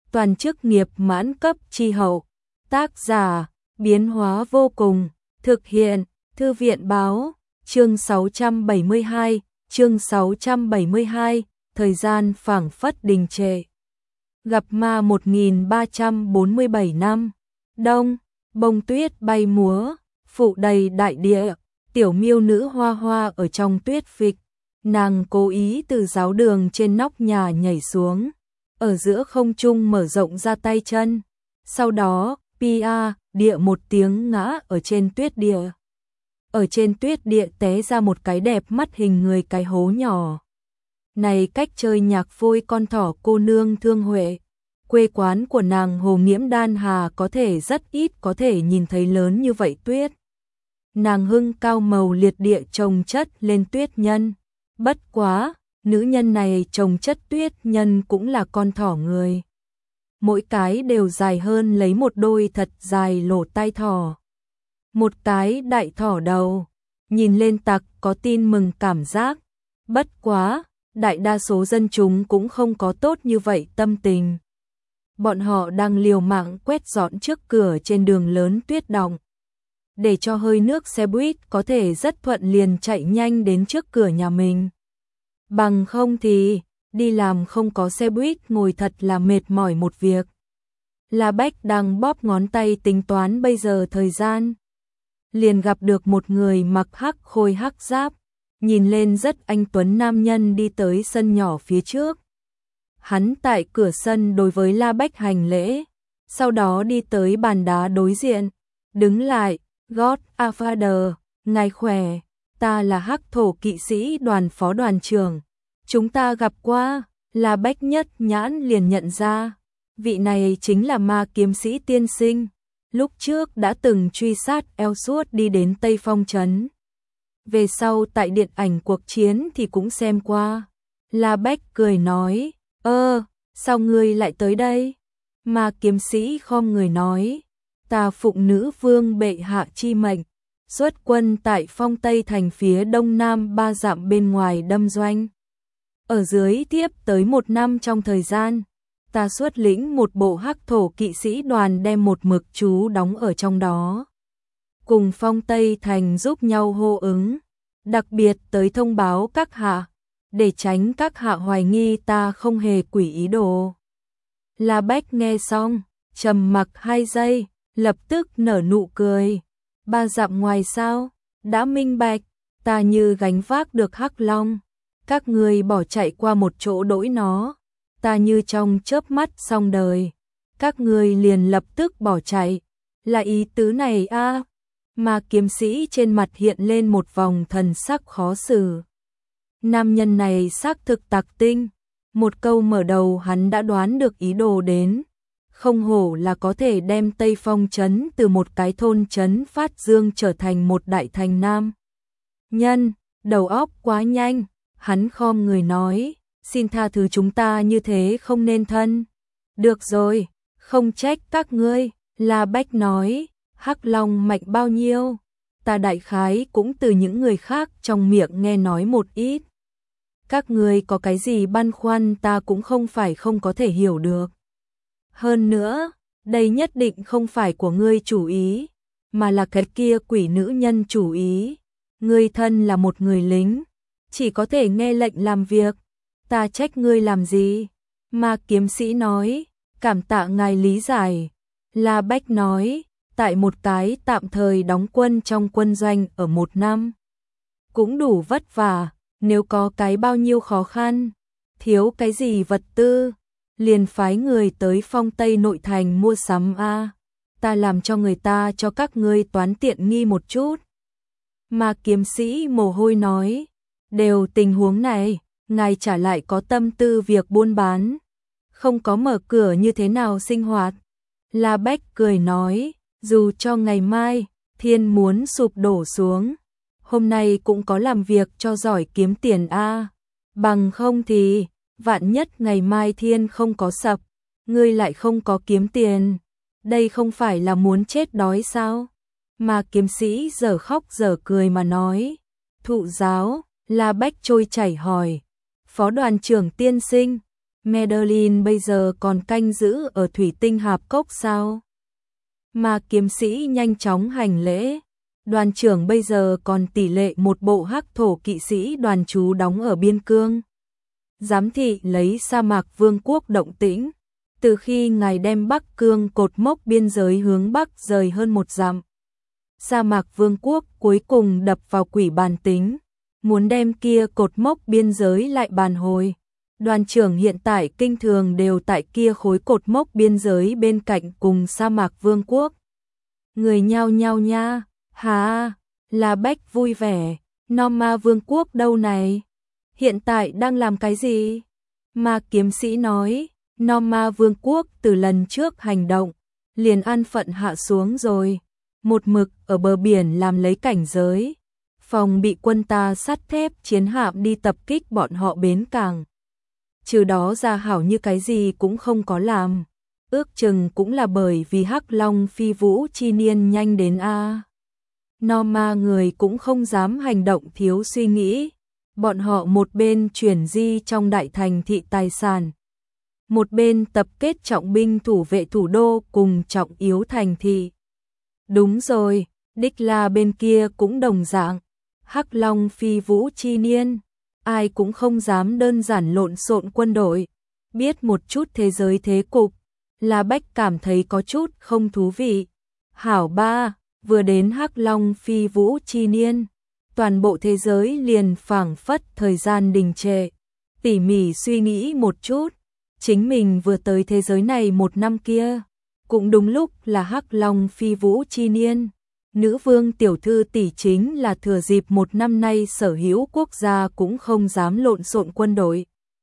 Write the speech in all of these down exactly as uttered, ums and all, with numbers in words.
toàn chức nghiệp mãn cấp chi hậu. Tác giả, biến hóa vô cùng, thực hiện, Thư viện báo, chương sáu trăm bảy mươi hai, chương sáu trăm bảy mươi hai, thời gian phảng phất đình trệ. Gặp ma một nghìn ba trăm bốn mươi bảy năm, đông, bông tuyết bay múa, phủ đầy đại địa, tiểu miêu nữ Hoa Hoa ở trong tuyết phịch, nàng cố ý từ giáo đường trên nóc nhà nhảy xuống, ở giữa không trung mở rộng ra tay chân, sau đó, pia, địa một tiếng ngã ở trên tuyết địa. Ở trên tuyết địa té ra một cái đẹp mắt hình người cái hố nhỏ. Này cách chơi nhạc phôi con thỏ cô nương Thương Huệ, quê quán của nàng Hồ Nghiễm Đan Hà có thể rất ít có thể nhìn thấy lớn như vậy tuyết. Nàng hưng cao màu liệt địa trồng chất lên tuyết nhân. Bất quá, nữ nhân này trồng chất tuyết nhân cũng là con thỏ người. Mỗi cái đều dài hơn lấy một đôi thật dài lỗ tai thỏ. Một cái đại thỏ đầu, nhìn lên tặc có tin mừng cảm giác. Bất quá, đại đa số dân chúng cũng không có tốt như vậy tâm tình. Bọn họ đang liều mạng quét dọn trước cửa trên đường lớn tuyết đọng, để cho hơi nước xe buýt có thể rất thuận liền chạy nhanh đến trước cửa nhà mình. Bằng không thì, đi làm không có xe buýt ngồi thật là mệt mỏi một việc. La Bách đang bóp ngón tay tính toán bây giờ thời gian. Liền gặp được một người mặc hắc khôi hắc giáp, nhìn lên rất anh tuấn nam nhân đi tới sân nhỏ phía trước. Hắn tại cửa sân đối với La Bách hành lễ, sau đó đi tới bàn đá đối diện, đứng lại, God Father, ngài khỏe, ta là hắc thổ kỵ sĩ đoàn phó đoàn trưởng, chúng ta gặp qua. La Bách nhất nhãn liền nhận ra, vị này chính là ma kiếm sĩ tiên sinh, lúc trước đã từng truy sát Elsuốt đi đến Tây Phong Trấn. Về sau tại điện ảnh cuộc chiến thì cũng xem qua. La Bách cười nói, ơ, sao ngươi lại tới đây? Ma kiếm sĩ khom người nói, ta phụng nữ vương bệ hạ chi mệnh, xuất quân tại Phong Tây thành phía đông nam ba dặm bên ngoài đâm doanh. Ở dưới tiếp tới một năm trong thời gian, ta xuất lĩnh một bộ hắc thổ kỵ sĩ đoàn đem một mực trú đóng ở trong đó. Cùng Phong Tây thành giúp nhau hô ứng, đặc biệt tới thông báo các hạ, để tránh các hạ hoài nghi ta không hề quỷ ý đồ. La Bách nghe xong, trầm mặc hai giây, lập tức nở nụ cười. Ba dặm ngoài sao, đã minh bạch, ta như gánh vác được hắc long. Các người bỏ chạy qua một chỗ đỗi nó, ta như trong chớp mắt xong đời. Các người liền lập tức bỏ chạy, là ý tứ này a? À? Mà kiếm sĩ trên mặt hiện lên một vòng thần sắc khó xử. Nam nhân này xác thực tặc tinh, một câu mở đầu hắn đã đoán được ý đồ đến. Không hổ là có thể đem Tây Phong Trấn từ một cái thôn trấn phát dương trở thành một đại thành nam nhân, đầu óc quá nhanh. Hắn khom người nói, xin tha thứ chúng ta như thế không nên thân. Được rồi, không trách các ngươi. La Bách nói, hắc long mạnh bao nhiêu, ta đại khái cũng từ những người khác trong miệng nghe nói một ít. Các ngươi có cái gì băn khoăn ta cũng không phải không có thể hiểu được. Hơn nữa, đây nhất định không phải của ngươi chủ ý, mà là cái kia quỷ nữ nhân chủ ý. Ngươi thân là một người lính, chỉ có thể nghe lệnh làm việc, ta trách ngươi làm gì? Ma kiếm sĩ nói, cảm tạ ngài lý giải. La Bách nói, tại một cái tạm thời đóng quân trong quân doanh ở một năm, cũng đủ vất vả, nếu có cái bao nhiêu khó khăn, thiếu cái gì vật tư, liền phái người tới Phong Tây nội thành mua sắm a, ta làm cho người ta cho các ngươi toán tiện nghi một chút. Mà kiếm sĩ mồ hôi nói, đều tình huống này, ngài trả lại có tâm tư việc buôn bán, không có mở cửa như thế nào sinh hoạt. La Bách cười nói, dù cho ngày mai thiên muốn sụp đổ xuống, hôm nay cũng có làm việc cho giỏi kiếm tiền a, bằng không thì vạn nhất ngày mai thiên không có sập, ngươi lại không có kiếm tiền, đây không phải là muốn chết đói sao? Mà kiếm sĩ giờ khóc giờ cười mà nói, thụ giáo. La Bách trôi chảy hỏi, phó đoàn trưởng tiên sinh, Madeline bây giờ còn canh giữ ở thủy tinh hạp cốc sao? Mà kiếm sĩ nhanh chóng hành lễ. Đoàn trưởng bây giờ còn tỷ lệ một bộ hắc thổ kỵ sĩ đoàn trú đóng ở biên cương. Giám thị lấy sa mạc vương quốc động tĩnh. Từ khi ngài đem Bắc Cương cột mốc biên giới hướng Bắc rời hơn một dặm. Sa mạc vương quốc cuối cùng đập vào quỷ bàn tính. Muốn đem kia cột mốc biên giới lại bàn hồi. Đoàn trưởng hiện tại kinh thường đều tại kia khối cột mốc biên giới bên cạnh cùng sa mạc vương quốc. Người nhao nhao nha, hà, là Bách vui vẻ, Norma vương quốc đâu này? Hiện tại đang làm cái gì? Mà kiếm sĩ nói, Norma vương quốc từ lần trước hành động, liền an phận hạ xuống rồi. Một mực ở bờ biển làm lấy cảnh giới. Phòng bị quân ta sắt thép chiến hạm đi tập kích bọn họ bến cảng. Trừ đó ra hảo như cái gì cũng không có làm. Ước chừng cũng là bởi vì Hắc Long phi vũ chi niên nhanh đến a. Norma người cũng không dám hành động thiếu suy nghĩ. Bọn họ một bên chuyển di trong đại thành thị tài sản. Một bên tập kết trọng binh thủ vệ thủ đô cùng trọng yếu thành thị. Đúng rồi, đích là bên kia cũng đồng dạng. Hắc Long phi vũ chi niên. Ai cũng không dám đơn giản lộn xộn quân đội. Biết một chút thế giới thế cục. La Bách cảm thấy có chút không thú vị. Hảo ba, vừa đến Hắc Long phi vũ chi niên. Toàn bộ thế giới liền phảng phất thời gian đình trệ. Tỉ mỉ suy nghĩ một chút. Chính mình vừa tới thế giới này một năm kia. Cũng đúng lúc là Hắc Long phi vũ chi niên. Nữ vương tiểu thư tỷ chính là thừa dịp một năm nay sở hữu quốc gia cũng không dám lộn xộn quân đội.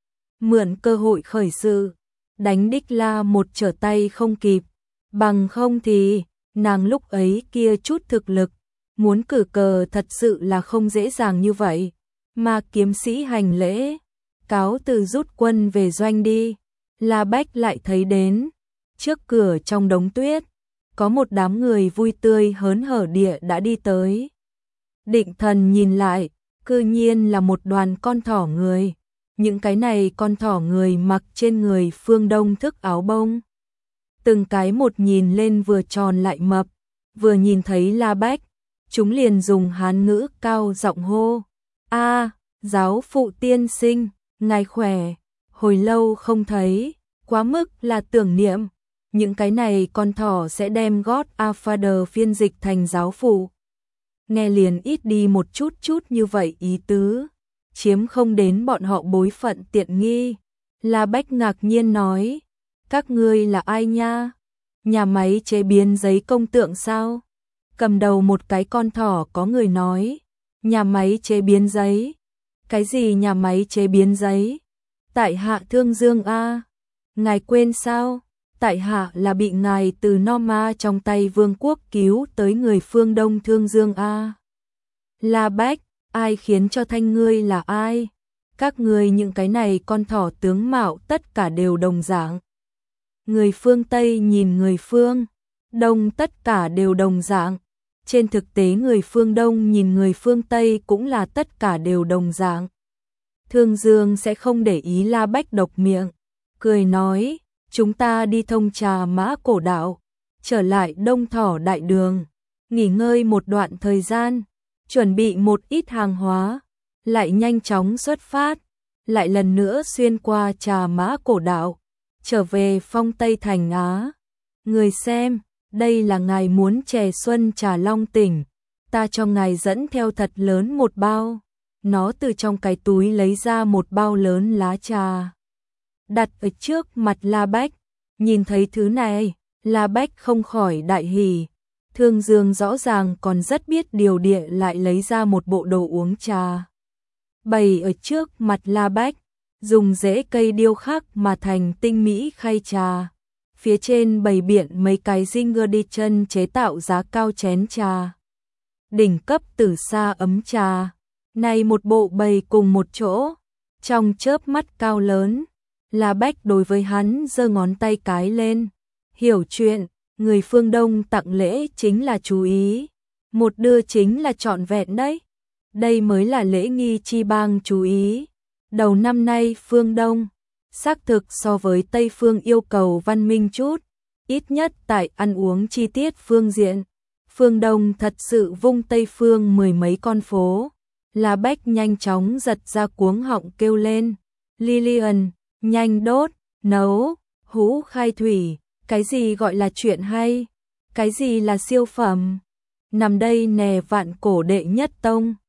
Mượn cơ hội khởi sự, đánh đích la một trở tay không kịp. Bằng không thì, nàng lúc ấy kia chút thực lực, muốn cử cờ thật sự là không dễ dàng như vậy. Mà kiếm sĩ hành lễ, cáo từ rút quân về doanh đi. La Bách lại thấy đến, trước cửa trong đống tuyết, có một đám người vui tươi hớn hở địa đã đi tới. Định Thần nhìn lại, cư nhiên là một đoàn con thỏ người. Những cái này con thỏ người mặc trên người phương Đông thức áo bông. Từng cái một nhìn lên vừa tròn lại mập, vừa nhìn thấy La Bách, chúng liền dùng Hán ngữ cao giọng hô. A, giáo phụ tiên sinh, ngài khỏe, hồi lâu không thấy, quá mức là tưởng niệm. Những cái này con thỏ sẽ đem God Father phiên dịch thành giáo phụ. Nghe liền ít đi một chút chút như vậy ý tứ. Chiếm không đến bọn họ bối phận tiện nghi. La Bách ngạc nhiên nói. Các ngươi là ai nha? Nhà máy chế biến giấy công tượng sao? Cầm đầu một cái con thỏ có người nói. Nhà máy chế biến giấy? Cái gì nhà máy chế biến giấy? Tại hạ Thương Dương A. Ngài quên sao? Tại hạ là bị ngài từ Norma trong tay vương quốc cứu tới người phương Đông Thương Dương A. La Bách, ai khiến cho thanh ngươi là ai? Các ngươi những cái này con thỏ tướng mạo tất cả đều đồng dạng. Người phương Tây nhìn người phương Đông tất cả đều đồng dạng. Trên thực tế người phương Đông nhìn người phương Tây cũng là tất cả đều đồng dạng. Thương Dương sẽ không để ý La Bách độc miệng, cười nói. Chúng ta đi thông trà mã cổ đạo, trở lại Đông Thỏ Đại Đường, nghỉ ngơi một đoạn thời gian, chuẩn bị một ít hàng hóa, lại nhanh chóng xuất phát, lại lần nữa xuyên qua trà mã cổ đạo, trở về Phong Tây Thành Á. Người xem, đây là ngài muốn chè xuân trà Long Tỉnh, ta cho ngài dẫn theo thật lớn một bao. Nó từ trong cái túi lấy ra một bao lớn lá trà, đặt ở trước mặt La Bách. Nhìn thấy thứ này, La Bách không khỏi đại hỉ. Thương Dương rõ ràng còn rất biết điều địa lại lấy ra một bộ đồ uống trà. Bày ở trước mặt La Bách, dùng rễ cây điêu khắc mà thành tinh mỹ khay trà. Phía trên bày biện mấy cái zinger đi chân chế tạo giá cao chén trà. Đỉnh cấp từ xa ấm trà. Này một bộ bày cùng một chỗ, trong chớp mắt cao lớn. La Bách đối với hắn giơ ngón tay cái lên. Hiểu chuyện, người phương Đông tặng lễ chính là chú ý. Một đưa chính là trọn vẹn đấy. Đây mới là lễ nghi chi bang chú ý. Đầu năm nay phương Đông xác thực so với Tây Phương yêu cầu văn minh chút, ít nhất tại ăn uống chi tiết phương diện. Phương Đông thật sự vung Tây Phương mười mấy con phố. La Bách nhanh chóng giật ra cuống họng kêu lên. Lilian, nhanh đốt, nấu, hũ khai thủy, cái gì gọi là chuyện hay? Cái gì là siêu phẩm? Nằm đây nè vạn cổ đệ nhất tông.